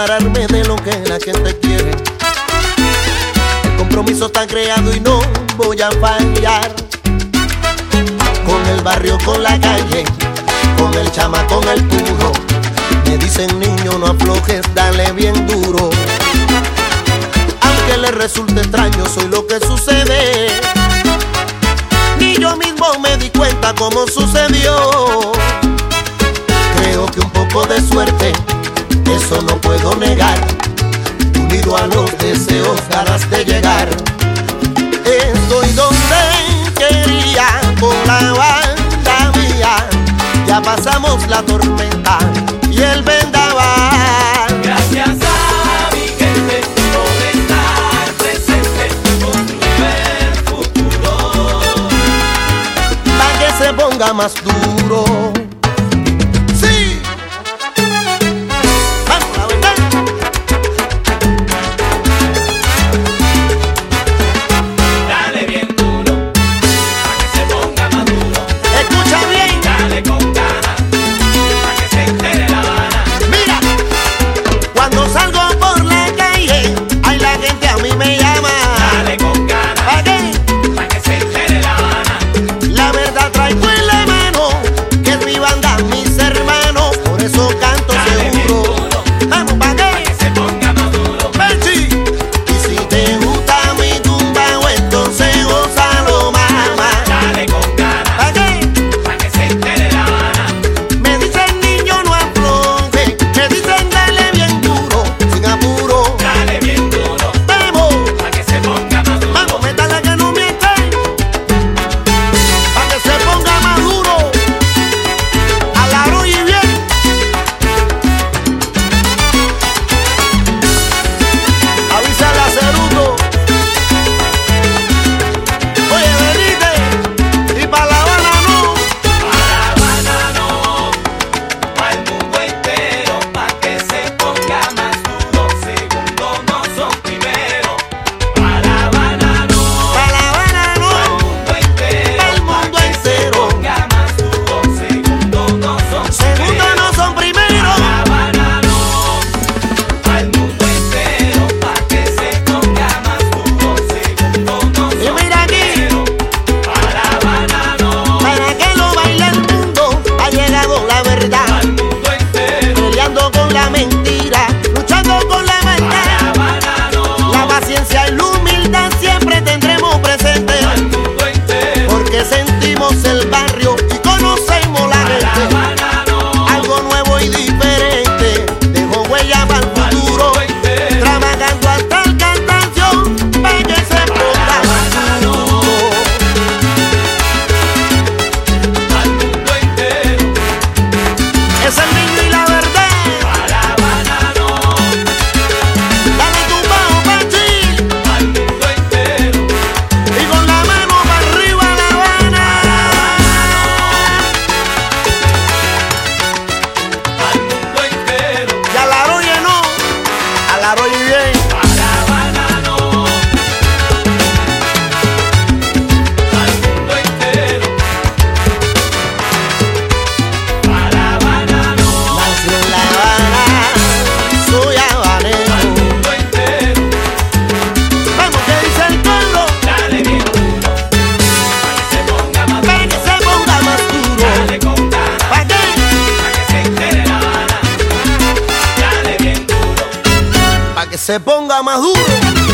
separarme de lo que la gente quiere. El compromiso está creado y no voy a fallar. Con el barrio, con la calle, con el chama, con el puro. Me dicen niño no aflojes, dale bien duro. Aunque le resulte extraño, soy lo que sucede. Ni yo mismo me di cuenta cómo sucedió. Creo que un poco de suerte, eso no puedo negar. Unido a los deseos, ganas de llegar. Estoy donde quería con la banda mía. Ya pasamos la tormenta y el vendaval. Gracias a mi gente por estar presente, construir el futuro. Pa' que se ponga más duro. Sí. Vamos, la verdad. Dale bien duro, pa' que se ponga más duro. Escucha bien. Dale con ganas, pa' que se entere La Habana. Mira, cuando salgo por la calle, ay, la gente a mí me llama. Dale con ganas, ¿Para qué? pa' que se entere La Habana. La verdad traigo en la mano, que es mi banda, mis hermanos. Por eso canto Dale bien seguro. duro, Vamos, ¿para pa' qué? que se ponga más duro. Benchi. Y si te gusta mi tumbao, entonces gózalo, mamá. Dale con ganas, ¿Para qué? pa' que se entere La Habana. Me dicen niño no afloje, me dicen dale bien duro, sin apuro. Dale bien duro, Vamos, pa' que se ponga más duro. vamos, métale que no miente, pa' que se ponga más duro. A la hora y bien. Avísale a Ceruto. Oye, venite, y pa' La Habana no. Pa' La Habana no, pa' el mundo entero, pa' que se ponga más duro. Segundos no son primeros. Pa' La Habana no, Pa' La Habana pa' el no. mundo entero, Pa' el mundo pa' que se entero. ponga más duro. Segundos no son Segundos primeros. no son Pa' primeros. La Habana no, pa' el mundo entero, pa' que se ponga más duro. Segundos no Y son mira aquí, primeros. Pa' La Habana no, para que lo baile el mundo, ha llegado la verdad. pa' el mundo entero. Peleando con la mentira, luchando con la Pa' La maldad. Habana no, La paciencia y la humildad siempre tendremos presente, al mundo entero. porque sentimos el barrio y conocemos la Pa' La gente. Habana no, Algo nuevo y diferente, dejó huella para el al futuro. mundo entero. Trabajando hasta el cansancio, para que se ponga Habana no, duro. al mundo entero. Es el niño y la verdad. Pa' La Habana no, Dale tu bajo, Pachi, al mundo entero. y con la mano para arriba La Habana. Al mundo entero. Y a la oye no, a la oye bien. Pa' La Habana no, al mundo entero. Pa' La Habana no, Nací en La Habana, soy al habanero. mundo entero. Vamos, que dice el pueblo, Dale bien duro, pa' que se ponga más para que duro. se ponga más duro. Dale con ganas, ¿Para qué? pa' que se entere La Habana. Dale bien duro. Para que se ponga más duro.